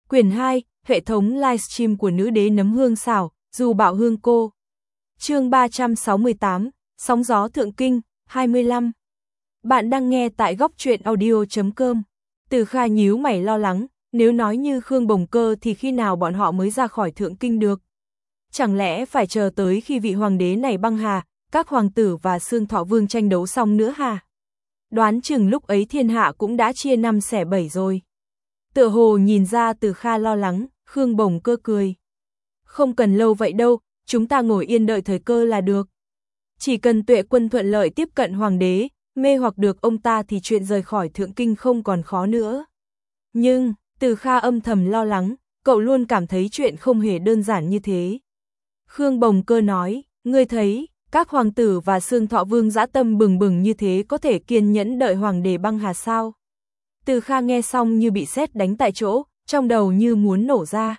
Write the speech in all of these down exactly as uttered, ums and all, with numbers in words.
Quyển hai, hệ thống livestream của nữ đế nấm hương xảo, dù bạo hương cô. Chương ba trăm sáu mươi tám, sóng gió thượng kinh, hai mươi lăm. Bạn đang nghe tại góc truyện audio chấm com. Từ Kha nhíu mày lo lắng, nếu nói như Khương Bồng Cơ thì khi nào bọn họ mới ra khỏi thượng kinh được? Chẳng lẽ phải chờ tới khi vị hoàng đế này băng hà, các hoàng tử và Xương Thọ Vương tranh đấu xong nữa hả? Đoán chừng lúc ấy thiên hạ cũng đã chia năm xẻ bảy rồi. Tựa hồ nhìn ra Từ Kha lo lắng, Khương Bồng Cơ cười. Không cần lâu vậy đâu, chúng ta ngồi yên đợi thời cơ là được. Chỉ cần Tuệ Quân thuận lợi tiếp cận hoàng đế, mê hoặc được ông ta thì chuyện rời khỏi thượng kinh không còn khó nữa. Nhưng, Từ Kha âm thầm lo lắng, cậu luôn cảm thấy chuyện không hề đơn giản như thế. Khương Bồng Cơ nói, ngươi thấy, các hoàng tử và Xương Thọ Vương dã tâm bừng bừng như thế có thể kiên nhẫn đợi hoàng đế băng hà sao? Từ Kha nghe xong như bị sét đánh tại chỗ, trong đầu như muốn nổ ra.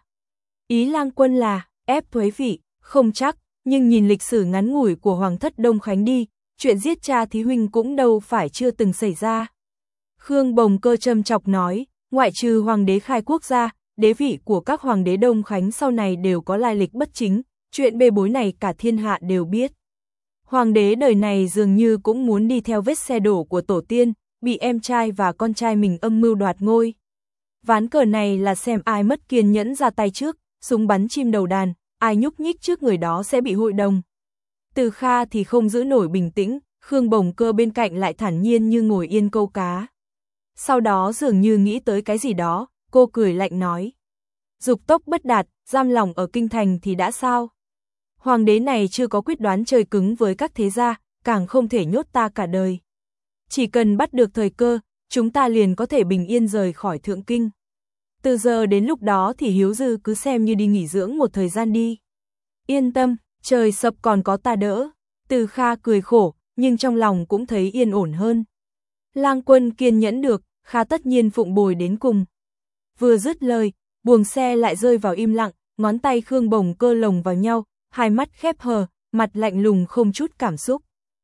Ý Lang Quân là, ép thuế vị, không chắc, nhưng nhìn lịch sử ngắn ngủi của Hoàng thất Đông Khánh đi, chuyện giết cha thí huynh cũng đâu phải chưa từng xảy ra. Khương Bồng Cơ châm chọc nói, ngoại trừ hoàng đế khai quốc gia, đế vị của các hoàng đế Đông Khánh sau này đều có lai lịch bất chính, chuyện bê bối này cả thiên hạ đều biết. Hoàng đế đời này dường như cũng muốn đi theo vết xe đổ của tổ tiên, bị em trai và con trai mình âm mưu đoạt ngôi. Ván cờ này là xem ai mất kiên nhẫn ra tay trước, súng bắn chim đầu đàn, ai nhúc nhích trước người đó sẽ bị hội đồng. Từ Kha thì không giữ nổi bình tĩnh, Khương Bồng Cơ bên cạnh lại thản nhiên như ngồi yên câu cá. Sau đó dường như nghĩ tới cái gì đó, cô cười lạnh nói. Dục tốc bất đạt, giam lòng ở kinh thành thì đã sao? Hoàng đế này chưa có quyết đoán chơi cứng với các thế gia, càng không thể nhốt ta cả đời. Chỉ cần bắt được thời cơ, chúng ta liền có thể bình yên rời khỏi thượng kinh. Từ giờ đến lúc đó thì Hiếu Dư cứ xem như đi nghỉ dưỡng một thời gian đi. Yên tâm, trời sập còn có ta đỡ. Từ Kha cười khổ, nhưng trong lòng cũng thấy yên ổn hơn. Lang Quân kiên nhẫn được, Kha tất nhiên phụng bồi đến cùng. Vừa dứt lời, buồng xe lại rơi vào im lặng, ngón tay Khương Bồng Cơ lồng vào nhau, hai mắt khép hờ, mặt lạnh lùng không chút cảm xúc.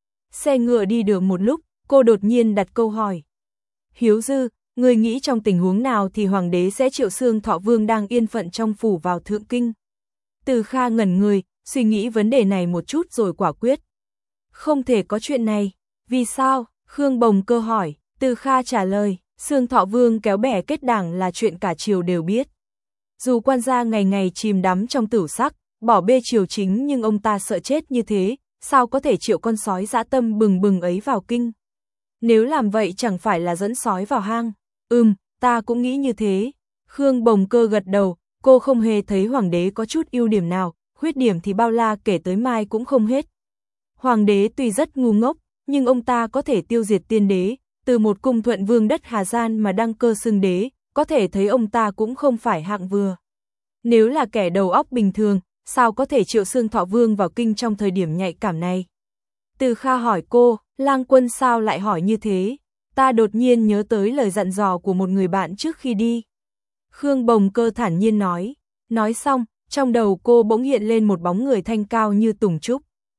Xe ngựa đi được một lúc, cô đột nhiên đặt câu hỏi. Hiếu Dư, ngươi nghĩ trong tình huống nào thì hoàng đế sẽ triệu Xương Thọ Vương đang yên phận trong phủ vào thượng kinh? Từ Kha ngẩn người, suy nghĩ vấn đề này một chút rồi quả quyết. Không thể có chuyện này. Vì sao? Khương Bồng Cơ hỏi. Từ Kha trả lời, Xương Thọ Vương kéo bè kết đảng là chuyện cả triều đều biết. Dù quan gia ngày ngày chìm đắm trong tửu sắc, bỏ bê triều chính nhưng ông ta sợ chết như thế, sao có thể triệu con sói dã tâm bừng bừng ấy vào kinh? Nếu làm vậy chẳng phải là dẫn sói vào hang? Ừm, ta cũng nghĩ như thế. Khương Bồng Cơ gật đầu, cô không hề thấy hoàng đế có chút ưu điểm nào, khuyết điểm thì bao la kể tới mai cũng không hết. Hoàng đế tuy rất ngu ngốc, nhưng ông ta có thể tiêu diệt tiên đế, từ một cung thuận vương đất Hà Gian mà đăng cơ xưng đế, có thể thấy ông ta cũng không phải hạng vừa. Nếu là kẻ đầu óc bình thường, sao có thể triệu Xương Thọ Vương vào kinh trong thời điểm nhạy cảm này? Từ Kha hỏi cô, Lang Quân sao lại hỏi như thế? Ta đột nhiên nhớ tới lời dặn dò của một người bạn trước khi đi. Khương Bồng Cơ thản nhiên nói. Nói xong, trong đầu cô bỗng hiện lên một bóng người thanh cao như tùng trúc.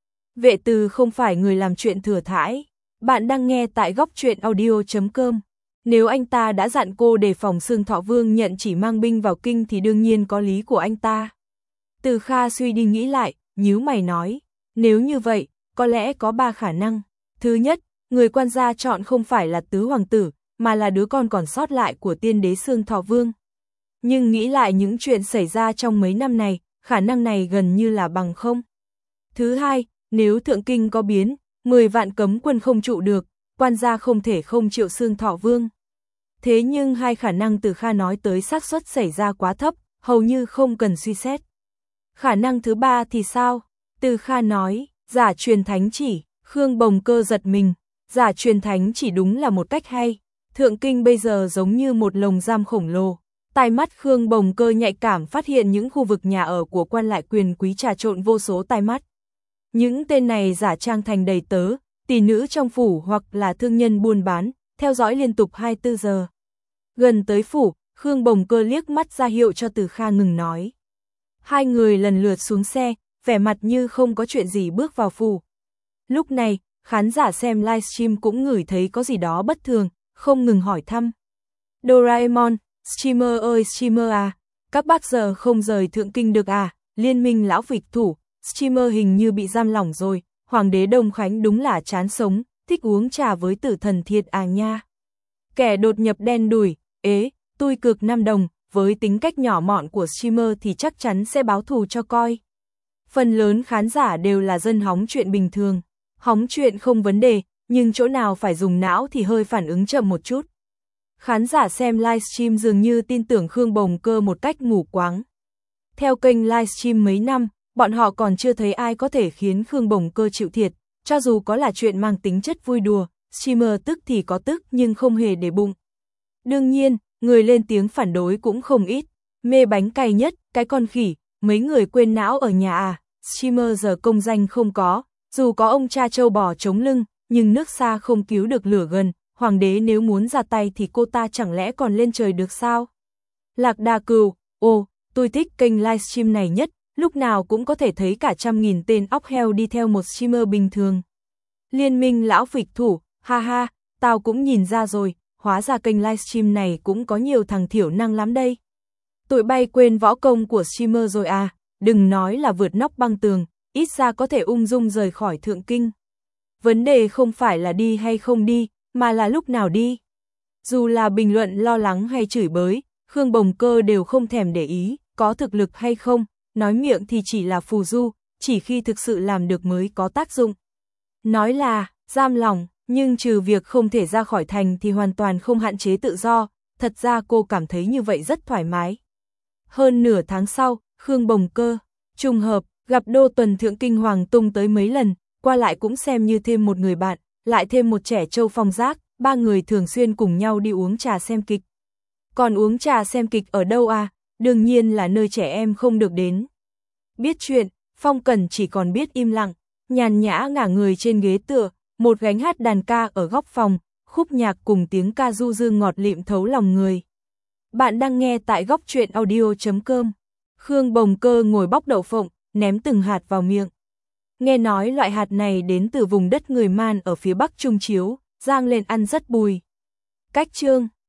Vệ Từ không phải người làm chuyện thừa thãi. Bạn đang nghe tại góc truyện audio chấm com. Nếu anh ta đã dặn cô đề phòng Xương Thọ Vương nhận chỉ mang binh vào kinh thì đương nhiên có lý của anh ta. Từ Kha suy đi nghĩ lại, nhíu mày nói. Nếu như vậy, có lẽ có ba khả năng. Thứ nhất, người quan gia chọn không phải là tứ hoàng tử, mà là đứa con còn sót lại của tiên đế Xương Thọ Vương. Nhưng nghĩ lại những chuyện xảy ra trong mấy năm này, khả năng này gần như là bằng không. Thứ hai, nếu thượng kinh có biến, mười vạn cấm quân không trụ được, quan gia không thể không triệu Xương Thọ Vương. Thế nhưng hai khả năng Từ Kha nói tới xác suất xảy ra quá thấp, hầu như không cần suy xét. Khả năng thứ ba thì sao? Từ Kha nói, giả truyền thánh chỉ. Khương Bồng Cơ giật mình, giả truyền thánh chỉ đúng là một cách hay. Thượng kinh bây giờ giống như một lồng giam khổng lồ. Tai mắt Khương Bồng Cơ nhạy cảm phát hiện những khu vực nhà ở của quan lại quyền quý trà trộn vô số tai mắt. Những tên này giả trang thành đầy tớ, tỷ nữ trong phủ hoặc là thương nhân buôn bán, theo dõi liên tục hai mươi tư giờ. Gần tới phủ, Khương Bồng Cơ liếc mắt ra hiệu cho Từ Kha ngừng nói. Hai người lần lượt xuống xe, vẻ mặt như không có chuyện gì bước vào phủ. Lúc này, khán giả xem livestream cũng ngửi thấy có gì đó bất thường, không ngừng hỏi thăm. Doraemon, streamer ơi streamer à, Các bác giờ không rời Thượng Kinh được à, Liên minh lão phịch thủ, streamer hình như bị giam lỏng rồi, Hoàng đế Đông Khánh đúng là chán sống, thích uống trà với tử thần thiệt à nha. Kẻ đột nhập đen đủi, ế, tôi cược năm đồng, với tính cách nhỏ mọn của streamer thì chắc chắn sẽ báo thù cho coi. Phần lớn khán giả đều là dân hóng chuyện bình thường, hóng chuyện không vấn đề, nhưng chỗ nào phải dùng não thì hơi phản ứng chậm một chút. Khán giả xem livestream dường như tin tưởng Khương Bồng Cơ một cách mù quáng. Theo kênh livestream mấy năm, bọn họ còn chưa thấy ai có thể khiến Khương Bồng Cơ chịu thiệt, cho dù có là chuyện mang tính chất vui đùa, streamer tức thì có tức nhưng không hề để bụng. Đương nhiên, người lên tiếng phản đối cũng không ít, mê bánh cay nhất, cái con khỉ, mấy người quên não ở nhà à, streamer giờ công danh không có, dù có ông cha trâu bò chống lưng, nhưng nước xa không cứu được lửa gần, hoàng đế nếu muốn ra tay thì cô ta chẳng lẽ còn lên trời được sao? Lạc Đà Cừu, ồ, tôi thích kênh livestream này nhất, lúc nào cũng có thể thấy cả trăm nghìn tên óc heo đi theo một streamer bình thường. Liên minh lão phịch thủ, ha ha, tao cũng nhìn ra rồi, hóa ra kênh livestream này cũng có nhiều thằng thiểu năng lắm đây. Tụi bay quên võ công của streamer rồi à, đừng nói là vượt nóc băng tường, ít ra có thể ung dung rời khỏi Thượng Kinh. Vấn đề không phải là đi hay không đi, mà là lúc nào đi. Dù là bình luận lo lắng hay chửi bới, Khương Bồng Cơ đều không thèm để ý, có thực lực hay không, nói miệng thì chỉ là phù du, chỉ khi thực sự làm được mới có tác dụng. Nói là, giam lỏng, nhưng trừ việc không thể ra khỏi thành thì hoàn toàn không hạn chế tự do, thật ra cô cảm thấy như vậy rất thoải mái. Hơn nửa tháng sau, Khương Bồng Cơ, trùng hợp, gặp Đô Tuần Thượng Kinh Hoàng Tung tới mấy lần, qua lại cũng xem như thêm một người bạn, lại thêm một trẻ trâu phong giác, ba người thường xuyên cùng nhau đi uống trà xem kịch. Còn uống trà xem kịch ở đâu à? Đương nhiên là nơi trẻ em không được đến. Biết chuyện, Phong Cẩn chỉ còn biết im lặng, nhàn nhã ngả người trên ghế tựa, một gánh hát đàn ca ở góc phòng, khúc nhạc cùng tiếng ca du dương ngọt lịm thấu lòng người. Bạn đang nghe tại góc truyện audio chấm com. Khương Bồng Cơ ngồi bóc đậu phộng, ném từng hạt vào miệng. Nghe nói loại hạt này đến từ vùng đất người Man ở phía bắc Trung Chiếu, rang lên ăn rất bùi. Cách chương